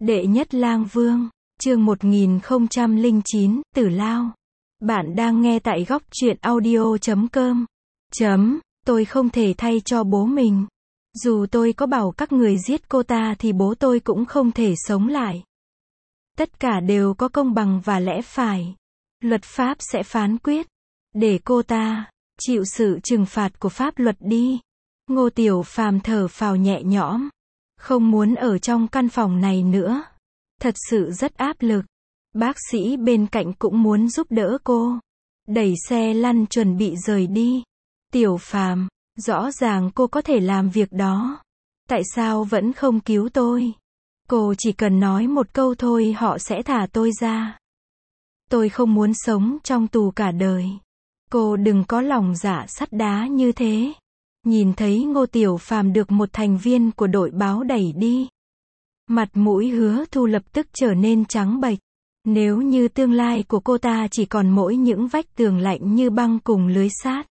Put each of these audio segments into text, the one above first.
Đệ nhất lang vương, chương 1009, Tử Lao. Bạn đang nghe tại góc truyện audio.com. Tôi không thể thay cho bố mình. Dù tôi có bảo các người giết cô ta thì bố tôi cũng không thể sống lại. Tất cả đều có công bằng và lẽ phải. Luật pháp sẽ phán quyết. Để cô ta chịu sự trừng phạt của pháp luật đi. Ngô Tiểu Phàm thở phào nhẹ nhõm. Không muốn ở trong căn phòng này nữa. Thật sự rất áp lực. Bác sĩ bên cạnh cũng muốn giúp đỡ cô. Đẩy xe lăn chuẩn bị rời đi. Tiểu Phàm, rõ ràng cô có thể làm việc đó. Tại sao vẫn không cứu tôi? Cô chỉ cần nói một câu thôi họ sẽ thả tôi ra. Tôi không muốn sống trong tù cả đời. Cô đừng có lòng dạ sắt đá như thế. Nhìn thấy Ngô Tiểu Phàm được một thành viên của đội báo đẩy đi. Mặt mũi Hứa Thu lập tức trở nên trắng bệch. Nếu như tương lai của cô ta chỉ còn mỗi những vách tường lạnh như băng cùng lưới sát.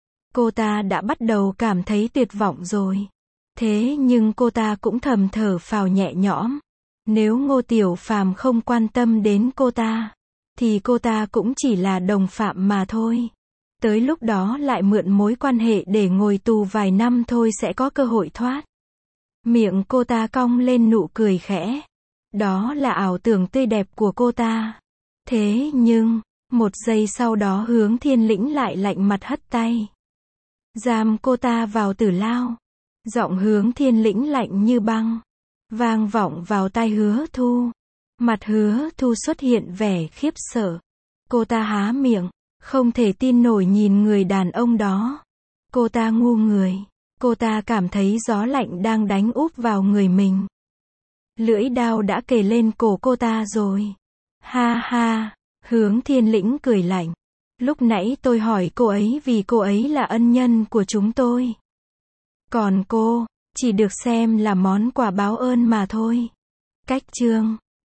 Cô ta đã bắt đầu cảm thấy tuyệt vọng rồi. Thế nhưng cô ta cũng thầm thở phào nhẹ nhõm. Nếu Ngô Tiểu Phàm không quan tâm đến cô ta, thì cô ta cũng chỉ là đồng phạm mà thôi. Tới lúc đó lại mượn mối quan hệ để ngồi tù vài năm thôi sẽ có cơ hội thoát. Miệng cô ta cong lên nụ cười khẽ. Đó là ảo tưởng tươi đẹp của cô ta. Thế nhưng, một giây sau đó Hướng Thiên Lĩnh lại lạnh mặt hất tay. Giam cô ta vào tử lao. Giọng Hướng Thiên Lĩnh lạnh như băng. Vang vọng vào tai Hứa Thu. Mặt Hứa Thu xuất hiện vẻ khiếp sợ. Cô ta há miệng. Không thể tin nổi nhìn người đàn ông đó. Cô ta ngu người. Cô ta cảm thấy gió lạnh đang đánh úp vào người mình. Lưỡi đao đã kề lên cổ cô ta rồi. Ha ha, Hướng Thiên Lĩnh cười lạnh. Lúc nãy tôi hỏi cô ấy vì cô ấy là ân nhân của chúng tôi. Còn cô, chỉ được xem là món quà báo ơn mà thôi. Cách chương